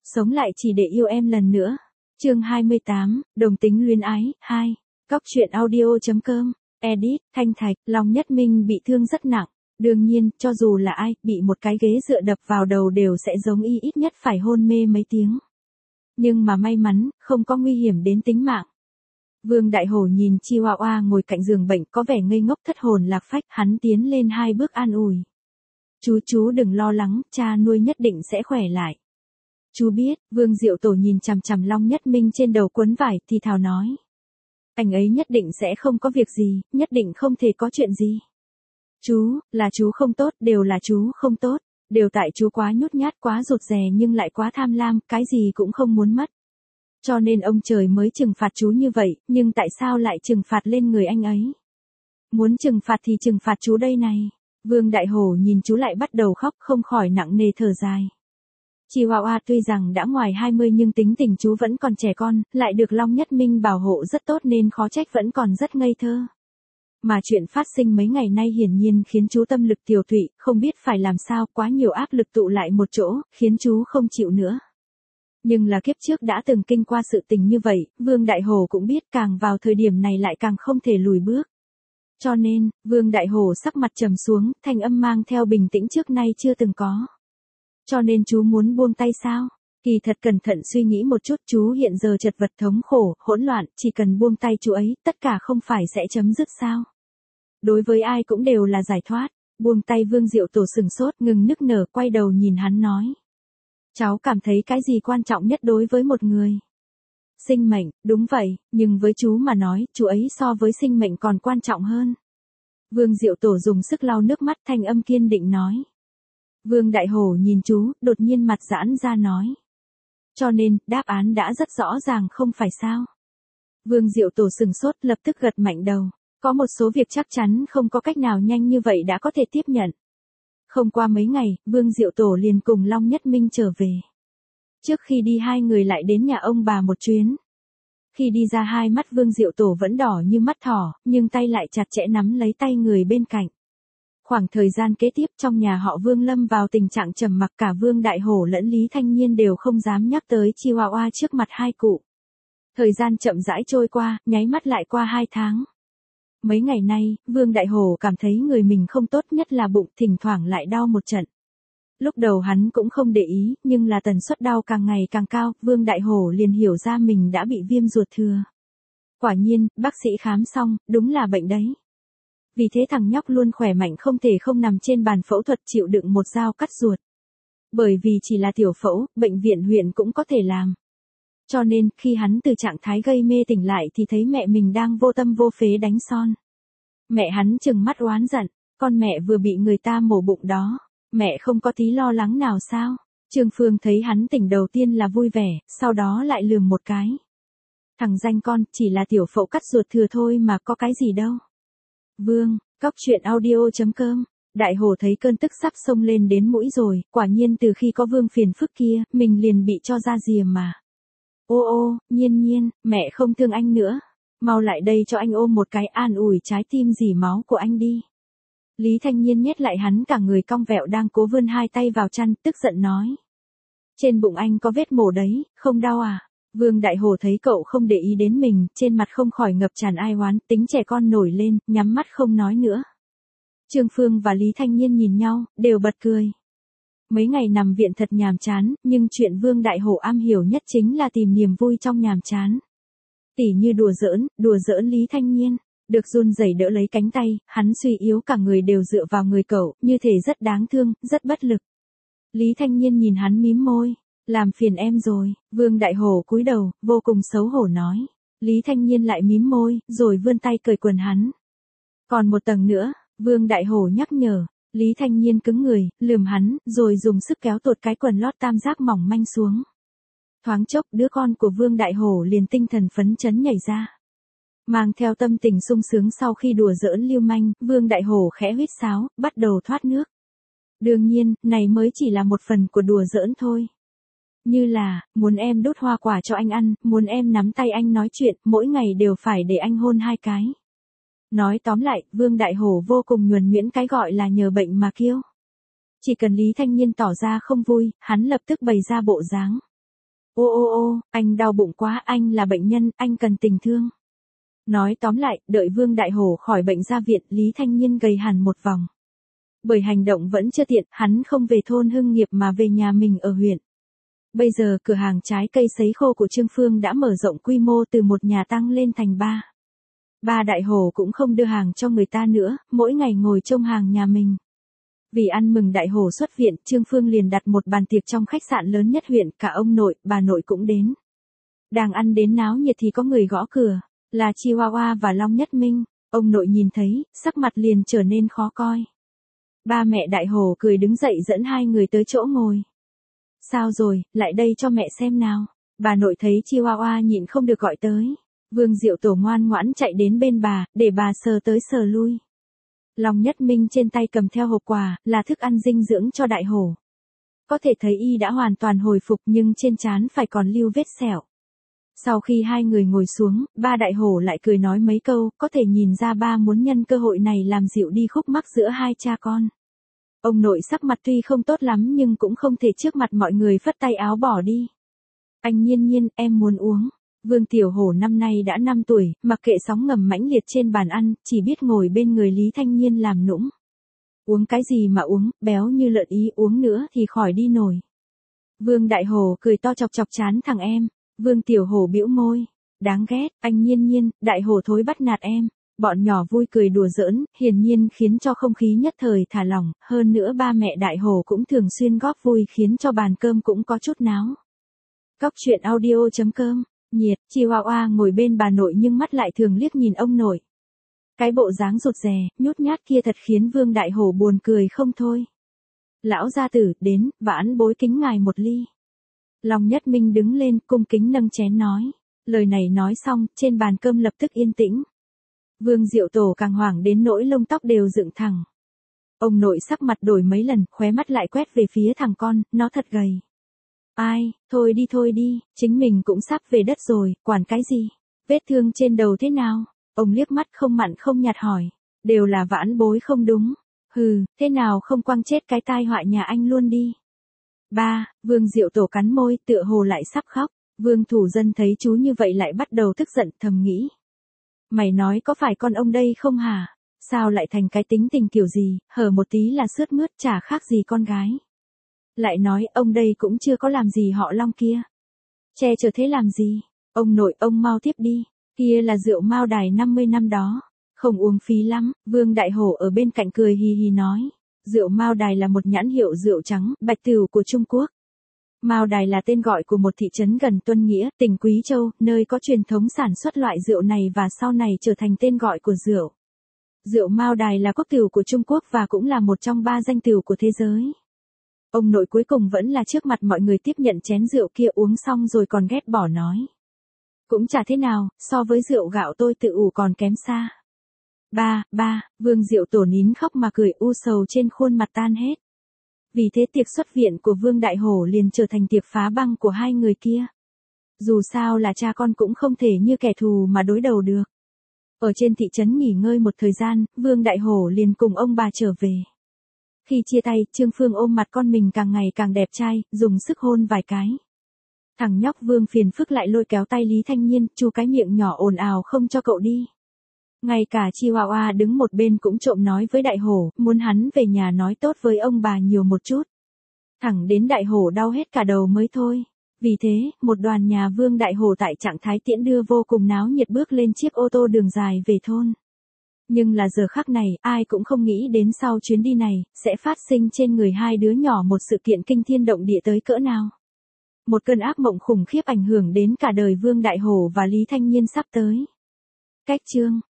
sống lại chỉ để yêu em lần nữa. Chương 28, đồng tính luyến ái, 2. Cóc truyện audio.com, edit, Thanh Thạch, Long Nhất Minh bị thương rất nặng. Đương nhiên, cho dù là ai, bị một cái ghế dựa đập vào đầu đều sẽ giống y, ít nhất phải hôn mê mấy tiếng. Nhưng mà may mắn, không có nguy hiểm đến tính mạng. Vương Đại Hổ nhìn Chihuahua ngồi cạnh giường bệnh có vẻ ngây ngốc thất hồn lạc phách, hắn tiến lên 2 bước an ủi. Chú đừng lo lắng, cha nuôi nhất định sẽ khỏe lại. Chú biết, Vương Diệu Tổ nhìn chằm chằm Long Nhất Minh trên đầu quấn vải thì thào nói. Anh ấy nhất định sẽ không có việc gì, nhất định không thể có chuyện gì. Là chú không tốt, đều là chú không tốt, đều tại chú quá nhút nhát, quá rụt rè nhưng lại quá tham lam, cái gì cũng không muốn mất. Cho nên ông trời mới trừng phạt chú như vậy, nhưng tại sao lại trừng phạt lên người anh ấy? Muốn trừng phạt thì trừng phạt chú đây này. Vương Đại Hổ nhìn chú lại bắt đầu khóc, không khỏi nặng nề thở dài. Chihuahua tuy rằng đã ngoài 20 nhưng tính tình chú vẫn còn trẻ con, lại được Long Nhất Minh bảo hộ rất tốt nên khó trách vẫn còn rất ngây thơ. Mà chuyện phát sinh mấy ngày nay hiển nhiên khiến chú tâm lực tiều tụy, không biết phải làm sao, quá nhiều áp lực tụ lại một chỗ, khiến chú không chịu nữa. Nhưng là kiếp trước đã từng kinh qua sự tình như vậy, Vương Đại Hổ cũng biết càng vào thời điểm này lại càng không thể lùi bước. Cho nên, Vương Đại Hổ sắc mặt trầm xuống, thanh âm mang theo bình tĩnh trước nay chưa từng có. Cho nên chú muốn buông tay sao? Kỳ thật cẩn thận suy nghĩ một chút, chú hiện giờ chật vật thống khổ, hỗn loạn, chỉ cần buông tay chú ấy, tất cả không phải sẽ chấm dứt sao? Đối với ai cũng đều là giải thoát. Buông tay Vương Diệu Tổ sừng sốt, ngừng nức nở, quay đầu nhìn hắn nói. Cháu cảm thấy cái gì quan trọng nhất đối với một người? Sinh mệnh, đúng vậy, nhưng với chú mà nói, chú ấy so với sinh mệnh còn quan trọng hơn. Vương Diệu Tổ dùng sức lau nước mắt, thanh âm kiên định nói. Vương Đại Hổ nhìn chú, đột nhiên mặt giãn ra nói. Cho nên, đáp án đã rất rõ ràng không phải sao? Vương Diệu Tổ sừng sốt, lập tức gật mạnh đầu. Có một số việc chắc chắn không có cách nào nhanh như vậy đã có thể tiếp nhận. Không qua mấy ngày, Vương Diệu Tổ liền cùng Long Nhất Minh trở về. Trước khi đi hai người lại đến nhà ông bà một chuyến. Khi đi ra hai mắt Vương Diệu Tổ vẫn đỏ như mắt thỏ, nhưng tay lại chặt chẽ nắm lấy tay người bên cạnh. Khoảng thời gian kế tiếp trong nhà họ Vương lâm vào tình trạng trầm mặc, cả Vương Đại Hổ lẫn Lý Thanh Nhiên đều không dám nhắc tới Chihuahua trước mặt hai cụ. Thời gian chậm rãi trôi qua, nháy mắt lại qua 2 tháng. Mấy ngày nay, Vương Đại Hổ cảm thấy người mình không tốt, nhất là bụng, thỉnh thoảng lại đau một trận. Lúc đầu hắn cũng không để ý, nhưng là tần suất đau càng ngày càng cao, Vương Đại Hổ liền hiểu ra mình đã bị viêm ruột thừa. Quả nhiên, bác sĩ khám xong, đúng là bệnh đấy. Vì thế thằng nhóc luôn khỏe mạnh không thể không nằm trên bàn phẫu thuật chịu đựng một dao cắt ruột. Bởi vì chỉ là tiểu phẫu, bệnh viện huyện cũng có thể làm. Cho nên, khi hắn từ trạng thái gây mê tỉnh lại thì thấy mẹ mình đang vô tâm vô phế đánh son. Mẹ hắn trừng mắt oán giận, con mẹ vừa bị người ta mổ bụng đó, mẹ không có tí lo lắng nào sao? Trương Phương thấy hắn tỉnh đầu tiên là vui vẻ, sau đó lại lườm một cái. Thằng danh con, chỉ là tiểu phẫu cắt ruột thừa thôi mà có cái gì đâu. Vương, cóc truyện audio.com. Đại Hổ thấy cơn tức sắp xông lên đến mũi rồi, quả nhiên từ khi có Vương phiền phức kia, mình liền bị cho ra rìa mà. Ô, Nhiên, mẹ không thương anh nữa. Mau lại đây cho anh ôm một cái, an ủi trái tim dỉ máu của anh đi. Lý Thanh Nhiên nhét lại hắn cả người cong vẹo đang cố vươn 2 tay vào chăn, tức giận nói. Trên bụng anh có vết mổ đấy, không đau à? Vương Đại Hổ thấy cậu không để ý đến mình, trên mặt không khỏi ngập tràn ai oán, tính trẻ con nổi lên, nhắm mắt không nói nữa. Trương Phương và Lý Thanh Nhiên nhìn nhau, đều bật cười. Mấy ngày nằm viện thật nhàm chán, nhưng chuyện Vương Đại Hổ am hiểu nhất chính là tìm niềm vui trong nhàm chán. Tỉ như đùa giỡn Lý Thanh Nhiên, được run rẩy đỡ lấy cánh tay, hắn suy yếu cả người đều dựa vào người cậu, như thể rất đáng thương, rất bất lực. Lý Thanh Nhiên nhìn hắn mím môi, làm phiền em rồi. Vương Đại Hổ cúi đầu, vô cùng xấu hổ nói. Lý Thanh Nhiên lại mím môi, rồi vươn tay cởi quần hắn. Còn một tầng nữa, Vương Đại Hổ nhắc nhở. Lý Thanh Nhiên cứng người, lườm hắn, rồi dùng sức kéo tuột cái quần lót tam giác mỏng manh xuống. Thoáng chốc, đứa con của Vương Đại Hổ liền tinh thần phấn chấn nhảy ra. Mang theo tâm tình sung sướng sau khi đùa giỡn lưu manh, Vương Đại Hổ khẽ huýt sáo, bắt đầu thoát nước. Đương nhiên, này mới chỉ là một phần của đùa giỡn thôi. Như là, muốn em đút hoa quả cho anh ăn, muốn em nắm tay anh nói chuyện, mỗi ngày đều phải để anh hôn 2 cái. Nói tóm lại, Vương Đại Hổ vô cùng nhuần nhuyễn, cái gọi là nhờ bệnh mà kiêu. Chỉ cần Lý Thanh Nhiên tỏ ra không vui, hắn lập tức bày ra bộ dáng. Ô ô ô, anh đau bụng quá, anh là bệnh nhân, anh cần tình thương. Nói tóm lại, đợi Vương Đại Hổ khỏi bệnh ra viện, Lý Thanh Nhiên gầy hẳn một vòng. Bởi hành động vẫn chưa tiện, hắn không về thôn Hưng Nghiệp mà về nhà mình ở huyện. Bây giờ cửa hàng trái cây sấy khô của Trương Phương đã mở rộng quy mô từ một nhà tăng lên thành 3. Ba Đại Hổ cũng không đưa hàng cho người ta nữa, mỗi ngày ngồi trông hàng nhà mình. Vì ăn mừng Đại Hổ xuất viện, Trương Phương liền đặt một bàn tiệc trong khách sạn lớn nhất huyện, cả ông nội, bà nội cũng đến. Đang ăn đến náo nhiệt thì có người gõ cửa, là Chihuahua và Long Nhất Minh. Ông nội nhìn thấy, sắc mặt liền trở nên khó coi. Ba mẹ Đại Hổ cười đứng dậy dẫn hai người tới chỗ ngồi. Sao rồi, lại đây cho mẹ xem nào. Bà nội thấy Chihuahua nhịn không được gọi tới. Vương Diệu Tổ ngoan ngoãn chạy đến bên bà, để bà sờ tới sờ lui. Long Nhất Minh trên tay cầm theo hộp quà, là thức ăn dinh dưỡng cho Đại Hổ. Có thể thấy y đã hoàn toàn hồi phục nhưng trên trán phải còn lưu vết sẹo. Sau khi hai người ngồi xuống, ba Đại Hổ lại cười nói mấy câu, có thể nhìn ra ba muốn nhân cơ hội này làm dịu đi khúc mắc giữa hai cha con. Ông nội sắc mặt tuy không tốt lắm nhưng cũng không thể trước mặt mọi người phất tay áo bỏ đi. Anh Nhiên Nhiên, em muốn uống. Vương Tiểu Hổ năm nay đã 5 tuổi, mặc kệ sóng ngầm mãnh liệt trên bàn ăn, chỉ biết ngồi bên người Lý Thanh Nhiên làm nũng. Uống cái gì mà uống, béo như lợn ý, uống nữa thì khỏi đi nổi. Vương Đại Hổ cười to chọc chọc chán thằng em. Vương Tiểu Hổ bĩu môi. Đáng ghét, anh Nhiên Nhiên, Đại Hổ thối bắt nạt em. Bọn nhỏ vui cười đùa giỡn, hiển nhiên khiến cho không khí nhất thời thả lỏng, hơn nữa ba mẹ Đại Hổ cũng thường xuyên góp vui khiến cho bàn cơm cũng có chút náo. Cóc truyện audio.com, nhiệt, Chihuahua ngồi bên bà nội nhưng mắt lại thường liếc nhìn ông nội. Cái bộ dáng rụt rè, nhút nhát kia thật khiến Vương Đại Hổ buồn cười không thôi. Lão gia tử, đến, vãn bối kính ngài một ly. Long Nhất Minh đứng lên, cung kính nâng chén nói. Lời này nói xong, trên bàn cơm lập tức yên tĩnh. Vương Diệu Tổ càng hoảng đến nỗi lông tóc đều dựng thẳng. Ông nội sắc mặt đổi mấy lần, khóe mắt lại quét về phía thằng con, nó thật gầy. Ai, thôi đi, chính mình cũng sắp về đất rồi, quản cái gì? Vết thương trên đầu thế nào? Ông liếc mắt không mặn không nhạt hỏi. Đều là vãn bối không đúng. Hừ, thế nào không quăng chết cái tai họa nhà anh luôn đi. Ba, Vương Diệu Tổ cắn môi, tựa hồ lại sắp khóc. Vương Thủ Dân thấy chú như vậy lại bắt đầu tức giận, thầm nghĩ. Mày nói có phải con ông đây không hả? Sao lại thành cái tính tình kiểu gì, hở một tí là sướt mướt chả khác gì con gái. Lại nói ông đây cũng chưa có làm gì họ Long kia. Che chở thế làm gì? Ông nội ông mau tiếp đi, kia là rượu Mao Đài 50 năm đó. Không uống phí lắm, Vương Đại Hổ ở bên cạnh cười hì hì nói. Rượu Mao Đài là một nhãn hiệu rượu trắng, bạch tửu của Trung Quốc. Mao Đài là tên gọi của một thị trấn gần Tuân Nghĩa, tỉnh Quý Châu, nơi có truyền thống sản xuất loại rượu này và sau này trở thành tên gọi của rượu. Rượu Mao Đài là quốc tửu của Trung Quốc và cũng là một trong 3 danh tửu của thế giới. Ông nội cuối cùng vẫn là trước mặt mọi người tiếp nhận chén rượu kia uống xong rồi còn ghét bỏ nói. Cũng chả thế nào, so với rượu gạo tôi tự ủ còn kém xa. Ba, Vương Diệu Tổ nín khóc mà cười u sầu trên khuôn mặt tan hết. Vì thế tiệc xuất viện của Vương Đại Hổ liền trở thành tiệc phá băng của hai người kia. Dù sao là cha con cũng không thể như kẻ thù mà đối đầu được. Ở trên thị trấn nghỉ ngơi một thời gian, Vương Đại Hổ liền cùng ông bà trở về. Khi chia tay, Trương Phương ôm mặt con mình càng ngày càng đẹp trai, dùng sức hôn vài cái. Thằng nhóc Vương phiền phức lại lôi kéo tay Lý Thanh Nhiên, chu cái miệng nhỏ ồn ào không cho cậu đi. Ngay cả Chihuahua đứng một bên cũng trộm nói với Đại Hổ, muốn hắn về nhà nói tốt với ông bà nhiều một chút. Thẳng đến Đại Hổ đau hết cả đầu mới thôi. Vì thế, một đoàn nhà Vương Đại Hổ tại trạng thái tiễn đưa vô cùng náo nhiệt bước lên chiếc ô tô đường dài về thôn. Nhưng là giờ khắc này, ai cũng không nghĩ đến sau chuyến đi này, sẽ phát sinh trên người hai đứa nhỏ một sự kiện kinh thiên động địa tới cỡ nào. Một cơn ác mộng khủng khiếp ảnh hưởng đến cả đời Vương Đại Hổ và Lý Thanh Nhiên sắp tới. Cách chương